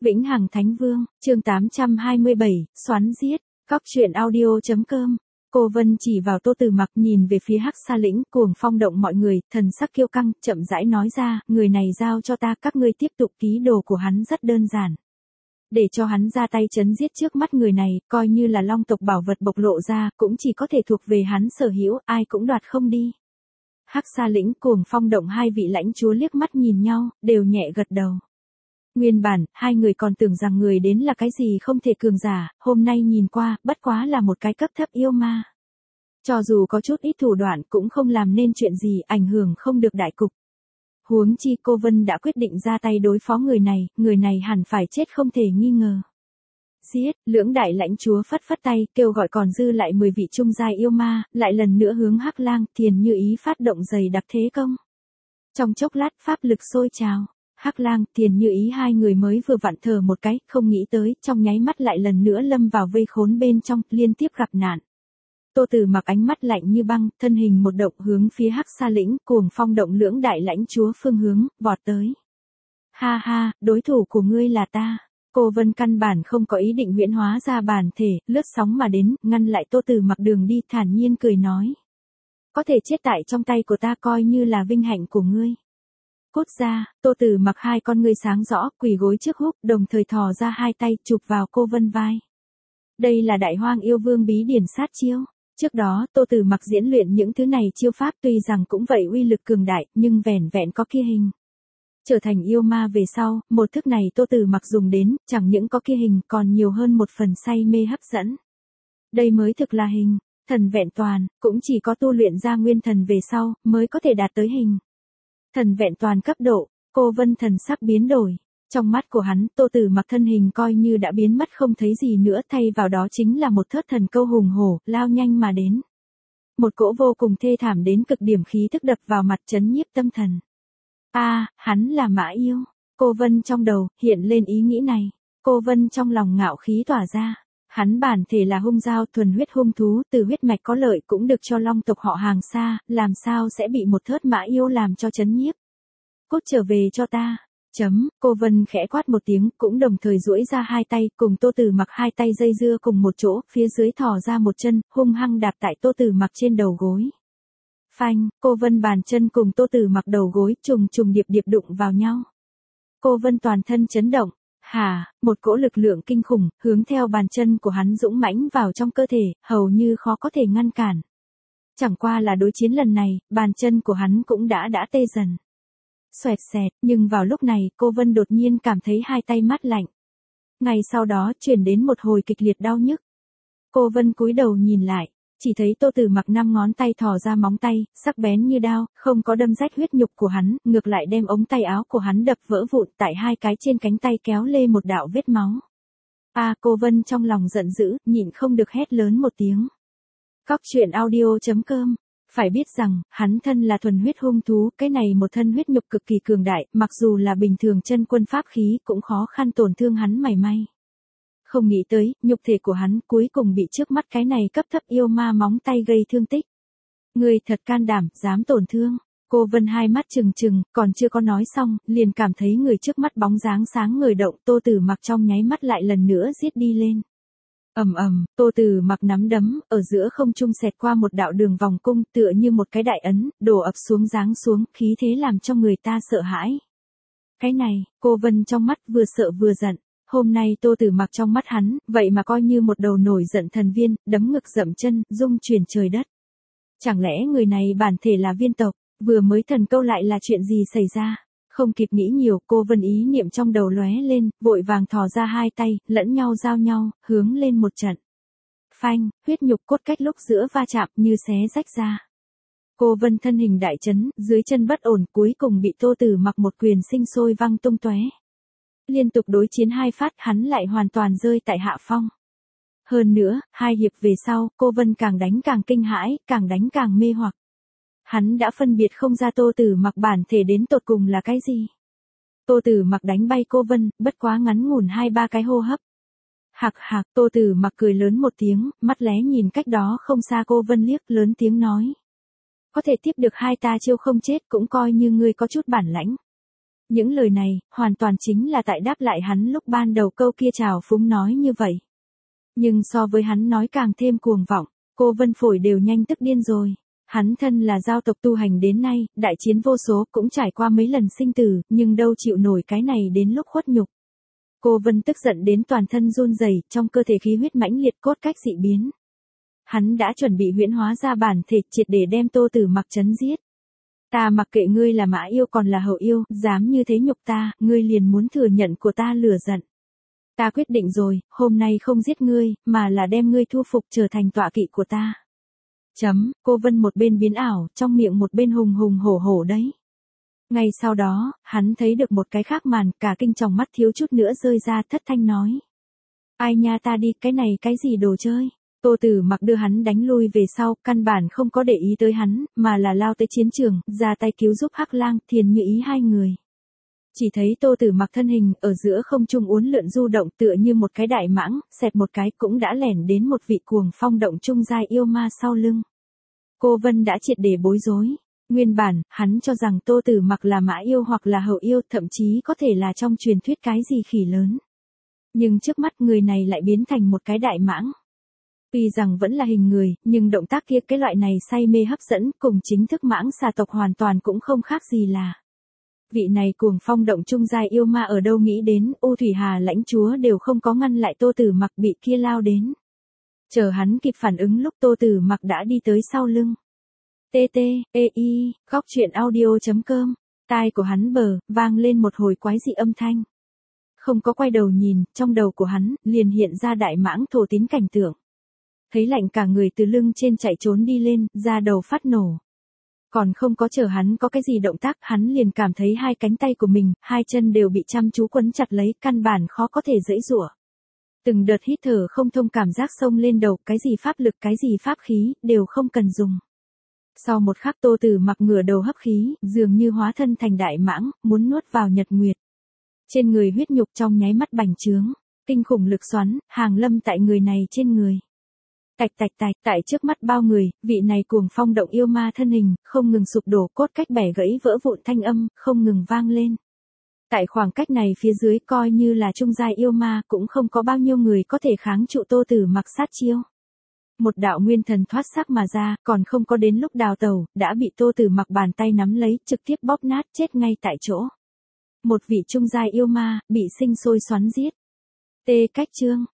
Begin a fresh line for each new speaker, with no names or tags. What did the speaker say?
Vĩnh Hằng Thánh Vương, chương 827, xoắn giết, Cóc truyện audio.com. Cô Vân chỉ vào Tô Tử Mặc nhìn về phía Hắc Sa Lĩnh, cuồng phong động mọi người, thần sắc kiêu căng, chậm rãi nói ra, người này giao cho ta, các ngươi tiếp tục ký đồ của hắn rất đơn giản. Để cho hắn ra tay chấn giết trước mắt người này, coi như là Long tộc bảo vật bộc lộ ra, cũng chỉ có thể thuộc về hắn sở hữu, ai cũng đoạt không đi. Hắc Sa Lĩnh, cuồng phong động hai vị lãnh chúa liếc mắt nhìn nhau, đều nhẹ gật đầu. Nguyên bản, hai người còn tưởng rằng người đến là cái gì không thể cường giả, hôm nay nhìn qua, bất quá là một cái cấp thấp yêu ma. Cho dù có chút ít thủ đoạn cũng không làm nên chuyện gì, ảnh hưởng không được đại cục. Huống chi cô Vân đã quyết định ra tay đối phó người này hẳn phải chết không thể nghi ngờ. Giết, lưỡng đại lãnh chúa phất phất tay, kêu gọi còn dư lại 10 vị trung giai yêu ma, lại lần nữa hướng Hắc Lang, Thiền Như Ý phát động dày đặc thế công. Trong chốc lát pháp lực sôi trào. Hắc Lang, Thiền Như Ý hai người mới vừa vặn thở một cái, không nghĩ tới, trong nháy mắt lại lần nữa lâm vào vây khốn bên trong, liên tiếp gặp nạn. Tô Tử Mặc ánh mắt lạnh như băng, thân hình một động hướng phía Hắc Sa Lĩnh, cuồng phong động lưỡng đại lãnh chúa phương hướng, vọt tới. Ha ha, đối thủ của ngươi là ta. Cô Vân căn bản không có ý định huyễn hóa ra bản thể, lướt sóng mà đến, ngăn lại Tô Tử Mặc đường đi, thản nhiên cười nói. Có thể chết tại trong tay của ta coi như là vinh hạnh của ngươi. Cút ra, Tô Tử Mặc hai con ngươi sáng rõ, quỳ gối trước húc, đồng thời thò ra hai tay, chụp vào cô Vân vai. Đây là Đại Hoang Yêu Vương bí điển sát chiêu. Trước đó, Tô Tử Mặc diễn luyện những thứ này chiêu pháp tuy rằng cũng vậy uy lực cường đại, nhưng vẻn vẹn có kia hình. Trở thành yêu ma về sau, một thức này Tô Tử Mặc dùng đến, chẳng những có kia hình còn nhiều hơn một phần say mê hấp dẫn. Đây mới thực là hình, thần vẹn toàn, cũng chỉ có tu luyện ra nguyên thần về sau, mới có thể đạt tới hình. Thần vẹn toàn cấp độ, cô Vân thần sắc biến đổi. Trong mắt của hắn, Tô Tử Mặc thân hình coi như đã biến mất không thấy gì nữa, thay vào đó chính là một thớt thần câu hùng hổ, lao nhanh mà đến. Một cỗ vô cùng thê thảm đến cực điểm khí tức đập vào mặt chấn nhiếp tâm thần. Hắn là Mã Yêu. Cô Vân trong đầu, hiện lên ý nghĩ này. Cô Vân trong lòng ngạo khí tỏa ra. Hắn bản thể là hung dao thuần huyết hung thú, từ huyết mạch có lợi cũng được cho Long tộc họ hàng xa, làm sao sẽ bị một thớt Mã Yêu làm cho chấn nhiếp. Cút trở về cho ta. Cô Vân khẽ quát một tiếng, cũng đồng thời duỗi ra hai tay, cùng Tô Tử Mặc hai tay dây dưa cùng một chỗ, phía dưới thò ra một chân, hung hăng đạp tại Tô Tử Mặc trên đầu gối. Phanh, cô Vân bàn chân cùng Tô Tử Mặc đầu gối trùng trùng điệp điệp đụng vào nhau. Cô Vân toàn thân chấn động. Một cỗ lực lượng kinh khủng, hướng theo bàn chân của hắn dũng mãnh vào trong cơ thể, hầu như khó có thể ngăn cản. Chẳng qua là đối chiến lần này, bàn chân của hắn cũng đã tê dần. Xoẹt xẹt, nhưng vào lúc này, cô Vân đột nhiên cảm thấy hai tay mát lạnh. Ngay sau đó, chuyển đến một hồi kịch liệt đau nhức. Cô Vân cúi đầu nhìn lại, chỉ thấy Tô Tử Mặc 5 ngón tay thò ra móng tay, sắc bén như đao, không có đâm rách huyết nhục của hắn, ngược lại đem ống tay áo của hắn đập vỡ vụn, tại hai cái trên cánh tay kéo lê một đạo vết máu. Cô Vân trong lòng giận dữ, nhịn không được hét lớn một tiếng. Cóc truyện audio.com. Phải biết rằng, hắn thân là thuần huyết hung thú, cái này một thân huyết nhục cực kỳ cường đại, mặc dù là bình thường chân quân pháp khí cũng khó khăn tổn thương hắn mảy may. Không nghĩ tới, nhục thể của hắn cuối cùng bị trước mắt cái này cấp thấp yêu ma móng tay gây thương tích. Người thật can đảm, dám tổn thương. Cô Vân hai mắt trừng trừng, còn chưa có nói xong, liền cảm thấy người trước mắt bóng dáng sáng ngời động, Tô Tử Mặc trong nháy mắt lại lần nữa giết đi lên. Tô Tử Mặc nắm đấm, ở giữa không trung xẹt qua một đạo đường vòng cung, tựa như một cái đại ấn, đổ ập xuống giáng xuống, khí thế làm cho người ta sợ hãi. Cái này, cô Vân trong mắt vừa sợ vừa giận. Hôm nay Tô Tử Mặc trong mắt hắn, vậy mà coi như một đầu nổi giận thần viên, đấm ngực dậm chân, rung chuyển trời đất. Chẳng lẽ người này bản thể là viên tộc, vừa mới thần câu lại là chuyện gì xảy ra? Không kịp nghĩ nhiều, cô Vân ý niệm trong đầu lóe lên, vội vàng thò ra hai tay, lẫn nhau giao nhau, hướng lên một trận. Phanh, huyết nhục cốt cách lúc giữa va chạm như xé rách ra. Cô Vân thân hình đại chấn, dưới chân bất ổn, cuối cùng bị Tô Tử Mặc một quyền sinh sôi văng tung tóe. Liên tục đối chiến hai phát, hắn lại hoàn toàn rơi tại hạ phong. Hơn nữa, hai hiệp về sau, cô Vân càng đánh càng kinh hãi, càng đánh càng mê hoặc. Hắn đã phân biệt không ra Tô Tử Mặc bản thể đến tột cùng là cái gì. Tô Tử Mặc đánh bay cô Vân, bất quá ngắn ngủn 2-3 cái hô hấp. Tô Tử Mặc cười lớn một tiếng, mắt lé nhìn cách đó không xa cô Vân liếc, lớn tiếng nói. Có thể tiếp được hai ta chiêu không chết cũng coi như ngươi có chút bản lãnh. Những lời này, hoàn toàn chính là tại đáp lại hắn lúc ban đầu câu kia trào phúng nói như vậy. Nhưng so với hắn nói càng thêm cuồng vọng, cô Vân phổi đều nhanh tức điên rồi. Hắn thân là giao tộc tu hành đến nay, đại chiến vô số cũng trải qua mấy lần sinh tử, nhưng đâu chịu nổi cái này đến lúc khuất nhục. Cô Vân tức giận đến toàn thân run rẩy, trong cơ thể khí huyết mãnh liệt cốt cách dị biến. Hắn đã chuẩn bị huyễn hóa ra bản thể triệt để đem Tô Tử Mặc chấn giết. Ta mặc kệ ngươi là mã yêu còn là hậu yêu, dám như thế nhục ta, ngươi liền muốn thừa nhận của ta lửa giận. Ta quyết định rồi, hôm nay không giết ngươi, mà là đem ngươi thu phục trở thành tọa kỵ của ta. Cô Vân một bên biến ảo, trong miệng một bên hùng hùng hổ hổ đấy. Ngay sau đó, hắn thấy được một cái khác màn, cả kinh tròng mắt thiếu chút nữa rơi ra, thất thanh nói. Ai nha, ta đi, cái này cái gì đồ chơi? Tô Tử Mặc đưa hắn đánh lui về sau, căn bản không có để ý tới hắn, mà là lao tới chiến trường, ra tay cứu giúp Hắc Lang, Thiền Như Ý hai người. Chỉ thấy Tô Tử Mặc thân hình ở giữa không trung uốn lượn du động tựa như một cái đại mãng, xẹt một cái cũng đã lẻn đến một vị cuồng phong động trung giai yêu ma sau lưng. Cô Vân đã triệt để bối rối. Nguyên bản, hắn cho rằng Tô Tử Mặc là mã yêu hoặc là hậu yêu, thậm chí có thể là trong truyền thuyết cái gì khỉ lớn. Nhưng trước mắt người này lại biến thành một cái đại mãng. Tuy rằng vẫn là hình người, nhưng động tác kia cái loại này say mê hấp dẫn cùng chính thức mãng xà tộc hoàn toàn cũng không khác gì là. Vị này cuồng phong động trung giai yêu ma ở đâu nghĩ đến, Ô Thủy Hà lãnh chúa đều không có ngăn lại Tô Tử Mặc bị kia lao đến. Chờ hắn kịp phản ứng lúc Tô Tử Mặc đã đi tới sau lưng. Góc truyện audio.com, tai của hắn vang lên một hồi quái dị âm thanh. Không có quay đầu nhìn, trong đầu của hắn liền hiện ra đại mãng thổ tín cảnh tượng. Thấy lạnh cả người từ lưng trên chạy trốn đi lên, da đầu phát nổ. Còn không có chờ hắn có cái gì động tác, hắn liền cảm thấy hai cánh tay của mình, hai chân đều bị chăm chú quấn chặt lấy, căn bản khó có thể giãy giụa. Từng đợt hít thở không thông cảm giác xông lên đầu, cái gì pháp lực, cái gì pháp khí, đều không cần dùng. Sau một khắc Tô Tử Mặc ngửa đầu hấp khí, dường như hóa thân thành đại mãng, muốn nuốt vào nhật nguyệt. Trên người huyết nhục trong nháy mắt bành trướng, kinh khủng lực xoắn, hàng lâm tại người này trên người. Tạch tạch tạch, tại trước mắt bao người, vị này cuồng phong động yêu ma thân hình, không ngừng sụp đổ, cốt cách bẻ gãy vỡ vụn thanh âm, không ngừng vang lên. Tại khoảng cách này phía dưới coi như là trung giai yêu ma cũng không có bao nhiêu người có thể kháng trụ Tô Tử Mặc sát chiêu. Một đạo nguyên thần thoát xác mà ra, còn không có đến lúc đào tẩu, đã bị Tô Tử Mặc bàn tay nắm lấy, trực tiếp bóp nát chết ngay tại chỗ. Một vị trung giai yêu ma, bị sinh sôi xoắn giết. Cách chương.